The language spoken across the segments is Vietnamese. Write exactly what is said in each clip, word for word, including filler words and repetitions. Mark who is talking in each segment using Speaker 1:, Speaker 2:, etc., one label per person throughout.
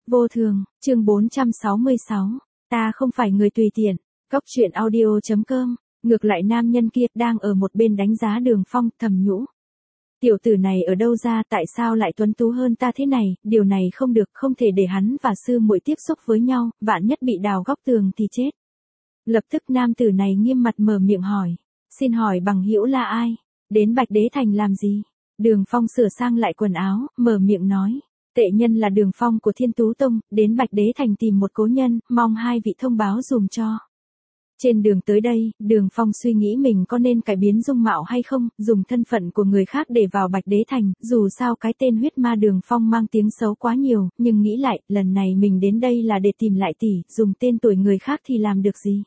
Speaker 1: Vô thường, chương bốn trăm sáu mươi sáu. Ta không phải người tùy tiện. Cốc truyện audio.com. Ngược lại nam nhân kia đang ở một bên đánh giá Đường Phong, thầm nhũ. Tiểu tử này ở đâu ra, tại sao lại tuấn tú hơn ta thế này, điều này không được, không thể để hắn và sư muội tiếp xúc với nhau, vạn nhất bị đào góc tường thì chết. Lập tức nam tử này nghiêm mặt mở miệng hỏi. Xin hỏi bằng hữu là ai? Đến Bạch Đế Thành làm gì? Đường Phong sửa sang lại quần áo, mở miệng nói. Tệ nhân là Đường Phong của Thiên Tú Tông, đến Bạch Đế Thành tìm một cố nhân, mong hai vị thông báo dùm cho. Trên đường tới đây, Đường Phong suy nghĩ mình có nên cải biến dung mạo hay không, dùng thân phận của người khác để vào Bạch Đế Thành, dù sao cái tên huyết ma Đường Phong mang tiếng xấu quá nhiều, nhưng nghĩ lại, lần này mình đến đây là để tìm lại tỷ, dùng tên tuổi người khác thì làm được gì.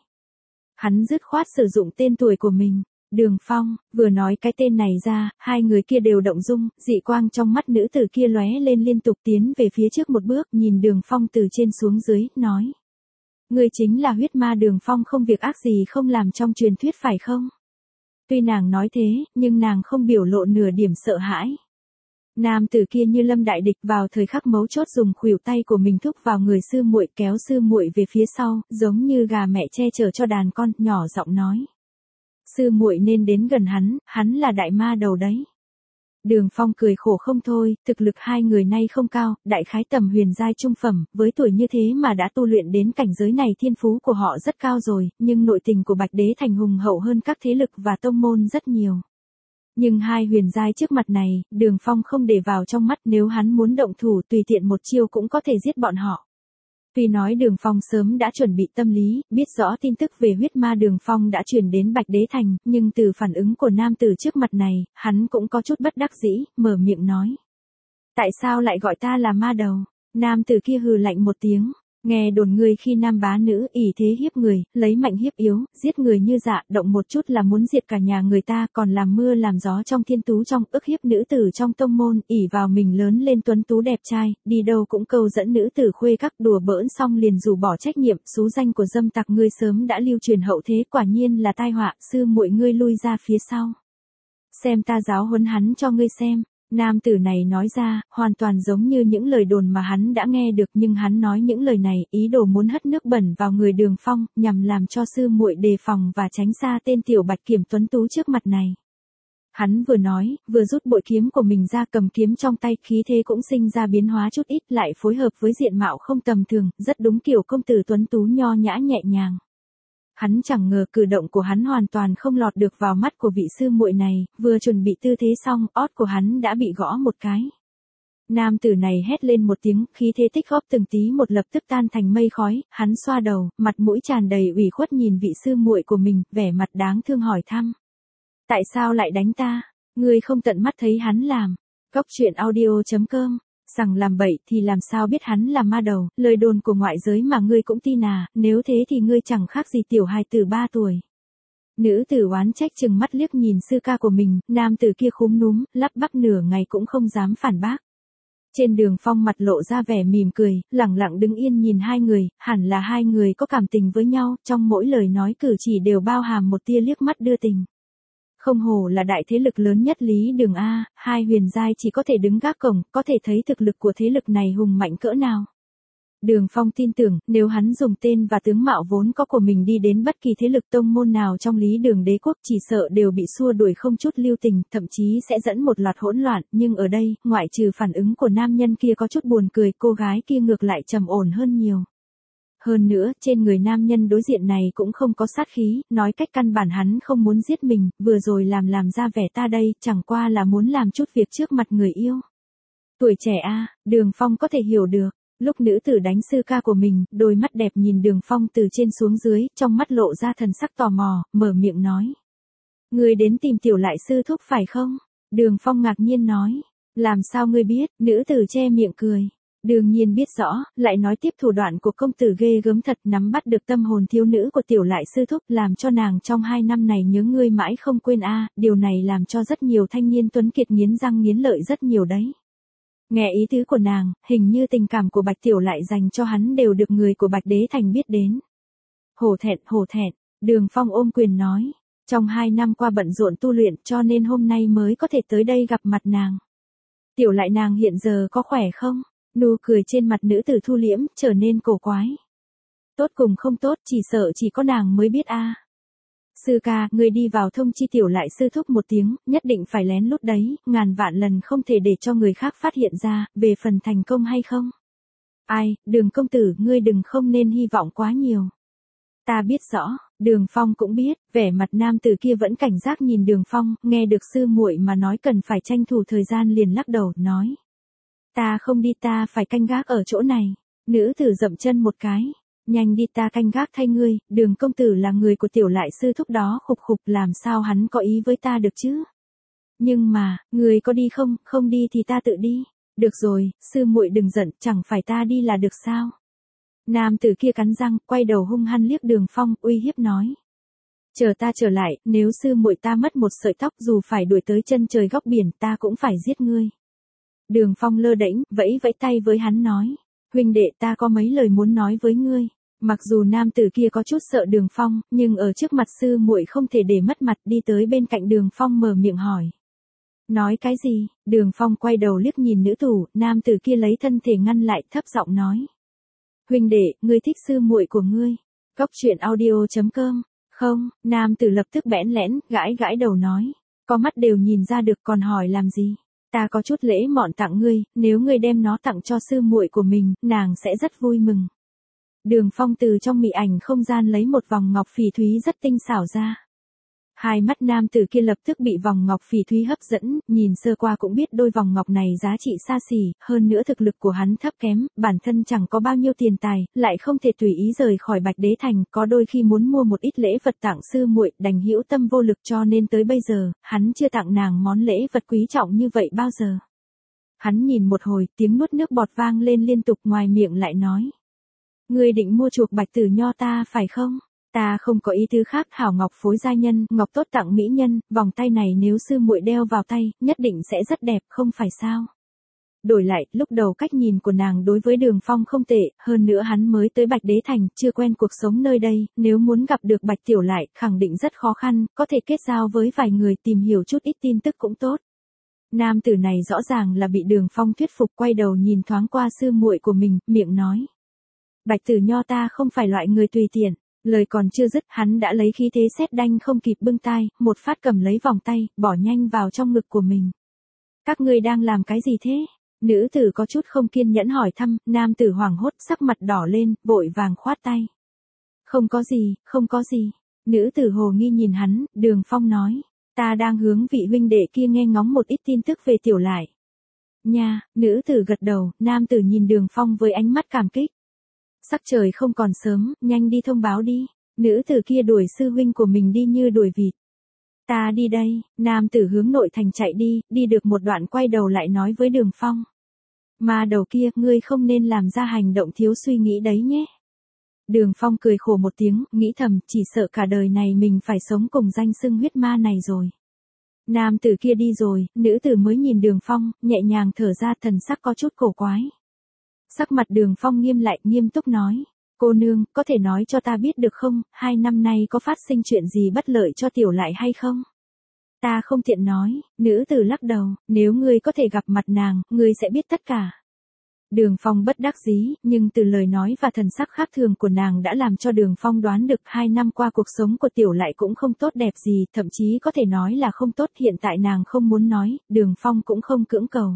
Speaker 1: Hắn dứt khoát sử dụng tên tuổi của mình. Đường Phong, vừa nói cái tên này ra, hai người kia đều động dung, dị quang trong mắt nữ tử kia lóe lên liên tục tiến về phía trước một bước, nhìn Đường Phong từ trên xuống dưới, nói. Người chính là huyết ma Đường Phong, không việc ác gì không làm trong truyền thuyết phải không? Tuy nàng nói thế, nhưng nàng không biểu lộ nửa điểm sợ hãi. Nam tử kia như lâm đại địch, vào thời khắc mấu chốt dùng khuỷu tay của mình thúc vào người sư muội, kéo sư muội về phía sau, giống như gà mẹ che chở cho đàn con, nhỏ giọng nói. Sư muội nên đến gần hắn, hắn là đại ma đầu đấy. Đường Phong cười khổ không thôi, thực lực hai người nay không cao, đại khái tầm huyền giai trung phẩm, với tuổi như thế mà đã tu luyện đến cảnh giới này, thiên phú của họ rất cao rồi, nhưng nội tình của Bạch Đế Thành hùng hậu hơn các thế lực và tông môn rất nhiều. Nhưng hai huyền giai trước mặt này, Đường Phong không để vào trong mắt, nếu hắn muốn động thủ tùy tiện một chiêu cũng có thể giết bọn họ. Tuy nói Đường Phong sớm đã chuẩn bị tâm lý, biết rõ tin tức về huyết ma Đường Phong đã truyền đến Bạch Đế Thành, nhưng từ phản ứng của nam tử trước mặt này, hắn cũng có chút bất đắc dĩ, mở miệng nói. Tại sao lại gọi ta là ma đầu? Nam tử kia hừ lạnh một tiếng. Nghe đồn ngươi khi nam bá nữ, ỷ thế hiếp người, lấy mạnh hiếp yếu, giết người như dạ, động một chút là muốn diệt cả nhà người ta, còn làm mưa làm gió trong thiên tú trong, ức hiếp nữ tử trong tông môn, ỷ vào mình lớn lên tuấn tú đẹp trai, đi đâu cũng câu dẫn nữ tử khuê các, đùa bỡn xong liền rủ bỏ trách nhiệm, xú danh của dâm tặc ngươi sớm đã lưu truyền hậu thế, quả nhiên là tai họa, sư muội ngươi lui ra phía sau. Xem ta giáo huấn hắn cho ngươi xem. Nam tử này nói ra, hoàn toàn giống như những lời đồn mà hắn đã nghe được, nhưng hắn nói những lời này, ý đồ muốn hất nước bẩn vào người Đường Phong, nhằm làm cho sư muội đề phòng và tránh xa tên tiểu bạch kiểm tuấn tú trước mặt này. Hắn vừa nói, vừa rút bội kiếm của mình ra, cầm kiếm trong tay, khí thế cũng sinh ra biến hóa chút ít, lại phối hợp với diện mạo không tầm thường, rất đúng kiểu công tử tuấn tú nho nhã nhẹ nhàng. Hắn chẳng ngờ cử động của hắn hoàn toàn không lọt được vào mắt của vị sư muội này, vừa chuẩn bị tư thế xong, ót của hắn đã bị gõ một cái. Nam tử này hét lên một tiếng, khí thế tích góp từng tí một lập tức tan thành mây khói, hắn xoa đầu, mặt mũi tràn đầy ủy khuất nhìn vị sư muội của mình, vẻ mặt đáng thương hỏi thăm. Tại sao lại đánh ta? Ngươi không tận mắt thấy hắn làm. Cốc truyện audio.com. Rằng làm bậy thì làm sao biết hắn là ma đầu, lời đồn của ngoại giới mà ngươi cũng tin à, nếu thế thì ngươi chẳng khác gì tiểu hài tử ba tuổi. Nữ tử oán trách chừng mắt liếc nhìn sư ca của mình, nam tử kia khúm núm, lắp bắp nửa ngày cũng không dám phản bác. Trên Đường Phong mặt lộ ra vẻ mỉm cười, lẳng lặng đứng yên nhìn hai người, hẳn là hai người có cảm tình với nhau, trong mỗi lời nói cử chỉ đều bao hàm một tia liếc mắt đưa tình. Không hổ là đại thế lực lớn nhất Lý Đường A, hai huyền giai chỉ có thể đứng gác cổng, có thể thấy thực lực của thế lực này hùng mạnh cỡ nào. Đường Phong tin tưởng, nếu hắn dùng tên và tướng mạo vốn có của mình đi đến bất kỳ thế lực tông môn nào trong Lý Đường đế quốc, chỉ sợ đều bị xua đuổi không chút lưu tình, thậm chí sẽ dẫn một loạt hỗn loạn, nhưng ở đây, ngoại trừ phản ứng của nam nhân kia có chút buồn cười, cô gái kia ngược lại trầm ổn hơn nhiều. Hơn nữa, trên người nam nhân đối diện này cũng không có sát khí, nói cách căn bản hắn không muốn giết mình, vừa rồi làm làm ra vẻ ta đây, chẳng qua là muốn làm chút việc trước mặt người yêu. Tuổi trẻ a, Đường Phong có thể hiểu được, lúc nữ tử đánh sư ca của mình, đôi mắt đẹp nhìn Đường Phong từ trên xuống dưới, trong mắt lộ ra thần sắc tò mò, mở miệng nói. Ngươi đến tìm tiểu lại sư thúc phải không? Đường Phong ngạc nhiên nói, làm sao ngươi biết, nữ tử che miệng cười. Đương nhiên biết rõ, lại nói tiếp thủ đoạn của công tử ghê gớm thật, nắm bắt được tâm hồn thiếu nữ của tiểu lại sư thúc, làm cho nàng trong hai năm này nhớ ngươi mãi không quên a, điều này làm cho rất nhiều thanh niên tuấn kiệt nghiến răng nghiến lợi rất nhiều đấy. Nghe ý tứ của nàng, hình như tình cảm của Bạch tiểu lại dành cho hắn đều được người của Bạch Đế Thành biết đến. Hổ thẹn, hổ thẹn, Đường Phong ôm quyền nói, trong hai năm qua bận rộn tu luyện cho nên hôm nay mới có thể tới đây gặp mặt nàng. Tiểu lại nàng hiện giờ có khỏe không? Nụ cười trên mặt nữ tử thu liễm, trở nên cổ quái. Tốt cùng không tốt, chỉ sợ chỉ có nàng mới biết a. Sư ca, người đi vào thông chi tiểu lại sư thúc một tiếng, nhất định phải lén lút đấy, ngàn vạn lần không thể để cho người khác phát hiện ra, về phần thành công hay không. Ai, Đường công tử, ngươi đừng không nên hy vọng quá nhiều. Ta biết rõ, Đường Phong cũng biết, vẻ mặt nam tử kia vẫn cảnh giác nhìn Đường Phong, nghe được sư muội mà nói cần phải tranh thủ thời gian liền lắc đầu, nói. Ta không đi, ta phải canh gác ở chỗ này. Nữ tử dậm chân một cái. Nhanh đi, ta canh gác thay ngươi, Đường công tử là người của tiểu lại sư thúc đó, khục khục, làm sao hắn có ý với ta được chứ? Nhưng mà, người có đi không, không đi thì ta tự đi. Được rồi, sư muội đừng giận, chẳng phải ta đi là được sao? Nam tử kia cắn răng, quay đầu hung hăng liếc Đường Phong, uy hiếp nói. Chờ ta trở lại, nếu sư muội ta mất một sợi tóc dù phải đuổi tới chân trời góc biển, ta cũng phải giết ngươi. Đường Phong lơ đễnh, vẫy vẫy tay với hắn nói. Huynh đệ, ta có mấy lời muốn nói với ngươi. Mặc dù nam tử kia có chút sợ Đường Phong, nhưng ở trước mặt sư muội không thể để mất mặt, đi tới bên cạnh Đường Phong mở miệng hỏi. Nói cái gì? Đường Phong quay đầu liếc nhìn nữ thủ, nam tử kia lấy thân thể ngăn lại, thấp giọng nói. Huynh đệ, ngươi thích sư muội của ngươi. Cóc truyện audio chấm com. Không, nam tử lập tức bẽn lẽn, gãi gãi đầu nói. Có mắt đều nhìn ra được, còn hỏi làm gì? Ta có chút lễ mọn tặng ngươi, nếu ngươi đem nó tặng cho sư muội của mình, nàng sẽ rất vui mừng. Đường Phong từ trong mị ảnh không gian lấy một vòng ngọc phỉ thúy rất tinh xảo ra. Hai mắt nam tử kia lập tức bị vòng ngọc phỉ thúy hấp dẫn, nhìn sơ qua cũng biết đôi vòng ngọc này giá trị xa xỉ, hơn nữa thực lực của hắn thấp kém, bản thân chẳng có bao nhiêu tiền tài, lại không thể tùy ý rời khỏi Bạch Đế Thành, có đôi khi muốn mua một ít lễ vật tặng sư muội, đành hữu tâm vô lực, cho nên tới bây giờ, hắn chưa tặng nàng món lễ vật quý trọng như vậy bao giờ. Hắn nhìn một hồi, tiếng nuốt nước bọt vang lên liên tục, ngoài miệng lại nói. Ngươi định mua chuộc Bạch Tử Nho ta phải không? Ta không có ý tứ khác, hảo ngọc phối gia nhân, ngọc tốt tặng mỹ nhân, vòng tay này nếu sư muội đeo vào tay, nhất định sẽ rất đẹp, không phải sao? Đổi lại, lúc đầu cách nhìn của nàng đối với Đường Phong không tệ, hơn nữa hắn mới tới Bạch Đế Thành, chưa quen cuộc sống nơi đây, nếu muốn gặp được Bạch Tiểu Lại, khẳng định rất khó khăn, có thể kết giao với vài người tìm hiểu chút ít tin tức cũng tốt. Nam tử này rõ ràng là bị Đường Phong thuyết phục, quay đầu nhìn thoáng qua sư muội của mình, miệng nói. Bạch Tử Nho ta không phải loại người tùy tiện. Lời còn chưa dứt, hắn đã lấy khí thế sét đanh không kịp bưng tai, một phát cầm lấy vòng tay, bỏ nhanh vào trong ngực của mình. Các ngươi đang làm cái gì thế? Nữ tử có chút không kiên nhẫn hỏi thăm, nam tử hoảng hốt, sắc mặt đỏ lên, vội vàng khoát tay. Không có gì, không có gì. Nữ tử hồ nghi nhìn hắn, Đường Phong nói. Ta đang hướng vị huynh đệ kia nghe ngóng một ít tin tức về Tiểu Lại. Nha, nữ tử gật đầu, nam tử nhìn Đường Phong với ánh mắt cảm kích. Sắc trời không còn sớm, nhanh đi thông báo đi. Nữ tử kia đuổi sư huynh của mình đi như đuổi vịt. Ta đi đây, nam tử hướng nội thành chạy đi, đi được một đoạn quay đầu lại nói với Đường Phong. Mà đầu kia, ngươi không nên làm ra hành động thiếu suy nghĩ đấy nhé. Đường Phong cười khổ một tiếng, nghĩ thầm, chỉ sợ cả đời này mình phải sống cùng danh xưng huyết ma này rồi. Nam tử kia đi rồi, nữ tử mới nhìn Đường Phong, nhẹ nhàng thở ra, thần sắc có chút cổ quái. Sắc mặt Đường Phong nghiêm lại, nghiêm túc nói. Cô nương, có thể nói cho ta biết được không, hai năm nay có phát sinh chuyện gì bất lợi cho Tiểu Lại hay không? Ta không tiện nói, nữ tử lắc đầu, nếu ngươi có thể gặp mặt nàng, ngươi sẽ biết tất cả. Đường Phong bất đắc dĩ, nhưng từ lời nói và thần sắc khác thường của nàng đã làm cho Đường Phong đoán được hai năm qua cuộc sống của Tiểu Lại cũng không tốt đẹp gì, thậm chí có thể nói là không tốt, hiện tại nàng không muốn nói, Đường Phong cũng không cưỡng cầu.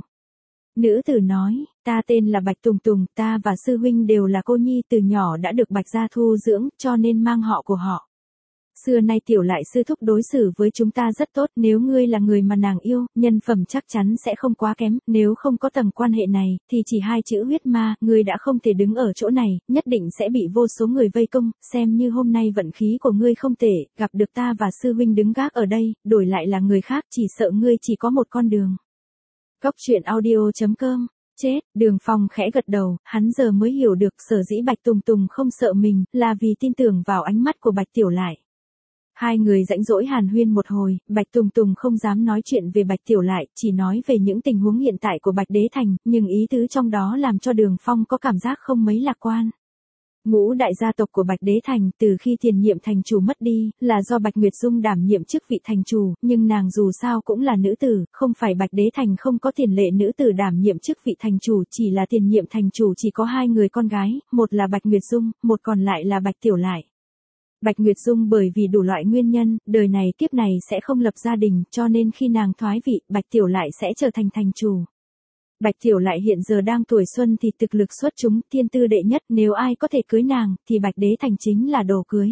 Speaker 1: Nữ tử nói, ta tên là Bạch Tùng Tùng, ta và sư huynh đều là cô nhi từ nhỏ đã được Bạch gia thu dưỡng, cho nên mang họ của họ. Xưa nay Tiểu Lại sư thúc đối xử với chúng ta rất tốt, nếu ngươi là người mà nàng yêu, nhân phẩm chắc chắn sẽ không quá kém, nếu không có tầng quan hệ này, thì chỉ hai chữ huyết ma, ngươi đã không thể đứng ở chỗ này, nhất định sẽ bị vô số người vây công, xem như hôm nay vận khí của ngươi không tệ, gặp được ta và sư huynh đứng gác ở đây, đổi lại là người khác, chỉ sợ ngươi chỉ có một con đường. Cóc truyện audio chấm com. Chết, Đường Phong khẽ gật đầu, hắn giờ mới hiểu được sở dĩ Bạch Tùng Tùng không sợ mình, là vì tin tưởng vào ánh mắt của Bạch Tiểu Lại. Hai người rãnh rỗi hàn huyên một hồi, Bạch Tùng Tùng không dám nói chuyện về Bạch Tiểu Lại, chỉ nói về những tình huống hiện tại của Bạch Đế Thành, nhưng ý tứ trong đó làm cho Đường Phong có cảm giác không mấy lạc quan. Ngũ đại gia tộc của Bạch Đế Thành từ khi tiền nhiệm thành chủ mất đi, là do Bạch Nguyệt Dung đảm nhiệm chức vị thành chủ, nhưng nàng dù sao cũng là nữ tử, không phải Bạch Đế Thành không có tiền lệ nữ tử đảm nhiệm chức vị thành chủ, chỉ là tiền nhiệm thành chủ chỉ có hai người con gái, một là Bạch Nguyệt Dung, một còn lại là Bạch Tiểu Lại. Bạch Nguyệt Dung bởi vì đủ loại nguyên nhân, đời này kiếp này sẽ không lập gia đình, cho nên khi nàng thoái vị, Bạch Tiểu Lại sẽ trở thành thành chủ. Bạch Tiểu Lại hiện giờ đang tuổi xuân thì thực lực xuất chúng, thiên tư đệ nhất, nếu ai có thể cưới nàng, thì Bạch Đế Thành chính là đồ cưới.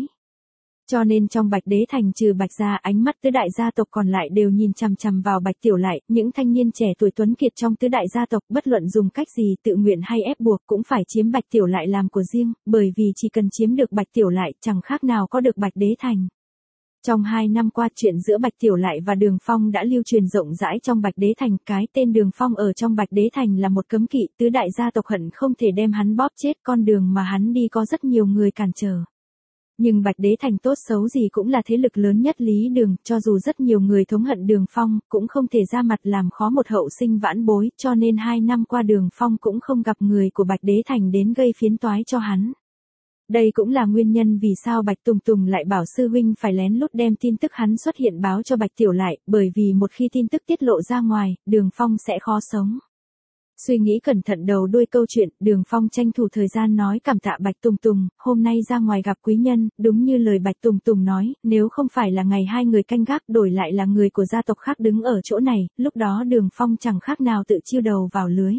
Speaker 1: Cho nên trong Bạch Đế Thành trừ Bạch gia, ánh mắt tứ đại gia tộc còn lại đều nhìn chằm chằm vào Bạch Tiểu Lại, những thanh niên trẻ tuổi tuấn kiệt trong tứ đại gia tộc bất luận dùng cách gì tự nguyện hay ép buộc cũng phải chiếm Bạch Tiểu Lại làm của riêng, bởi vì chỉ cần chiếm được Bạch Tiểu Lại chẳng khác nào có được Bạch Đế Thành. Trong hai năm qua chuyện giữa Bạch Tiểu Lại và Đường Phong đã lưu truyền rộng rãi trong Bạch Đế Thành, cái tên Đường Phong ở trong Bạch Đế Thành là một cấm kỵ, tứ đại gia tộc hận không thể đem hắn bóp chết, con đường mà hắn đi có rất nhiều người cản trở. Nhưng Bạch Đế Thành tốt xấu gì cũng là thế lực lớn nhất Lý Đường, cho dù rất nhiều người thống hận Đường Phong, cũng không thể ra mặt làm khó một hậu sinh vãn bối, cho nên hai năm qua Đường Phong cũng không gặp người của Bạch Đế Thành đến gây phiến toái cho hắn. Đây cũng là nguyên nhân vì sao Bạch Tùng Tùng lại bảo sư huynh phải lén lút đem tin tức hắn xuất hiện báo cho Bạch Tiểu Lại, bởi vì một khi tin tức tiết lộ ra ngoài, Đường Phong sẽ khó sống. Suy nghĩ cẩn thận đầu đuôi câu chuyện, Đường Phong tranh thủ thời gian nói cảm tạ Bạch Tùng Tùng, hôm nay ra ngoài gặp quý nhân, đúng như lời Bạch Tùng Tùng nói, nếu không phải là ngày hai người canh gác đổi lại là người của gia tộc khác đứng ở chỗ này, lúc đó Đường Phong chẳng khác nào tự chiêu đầu vào lưới.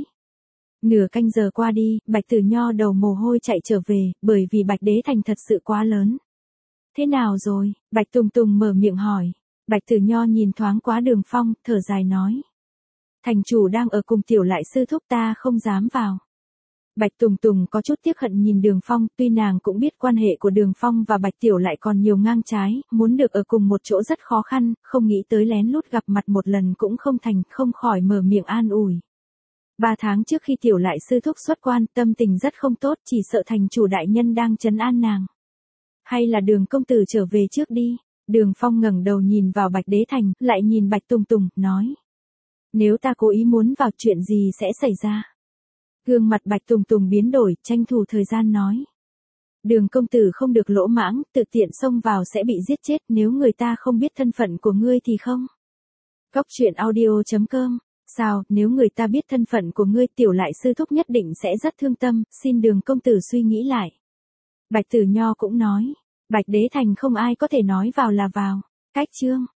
Speaker 1: Nửa canh giờ qua đi, Bạch Tử Nho đầu mồ hôi chạy trở về, bởi vì Bạch Đế Thành thật sự quá lớn. Thế nào rồi? Bạch Tùng Tùng mở miệng hỏi. Bạch Tử Nho nhìn thoáng qua Đường Phong, thở dài nói. Thành chủ đang ở cùng Tiểu Lại sư thúc, ta không dám vào. Bạch Tùng Tùng có chút tiếc hận nhìn Đường Phong, tuy nàng cũng biết quan hệ của Đường Phong và Bạch Tiểu Lại còn nhiều ngang trái, muốn được ở cùng một chỗ rất khó khăn, không nghĩ tới lén lút gặp mặt một lần cũng không thành, không khỏi mở miệng an ủi. Ba tháng trước khi Tiểu Lại sư thúc xuất quan, tâm tình rất không tốt, chỉ sợ thành chủ đại nhân đang trấn an nàng. Hay là Đường công tử trở về trước đi. Đường Phong ngẩng đầu nhìn vào Bạch Đế Thành, lại nhìn Bạch Tùng Tùng, nói. Nếu ta cố ý muốn vào, chuyện gì sẽ xảy ra? Gương mặt Bạch Tùng Tùng biến đổi, tranh thủ thời gian nói. Đường công tử không được lỗ mãng, tự tiện xông vào sẽ bị giết chết, nếu người ta không biết thân phận của ngươi thì không. Góc truyện audio chấm com. Sao, nếu người ta biết thân phận của ngươi, Tiểu Lại sư thúc nhất định sẽ rất thương tâm, xin Đường công tử suy nghĩ lại. Bạch Tử Nho cũng nói. Bạch Đế Thành không ai có thể nói vào là vào. Cách chương.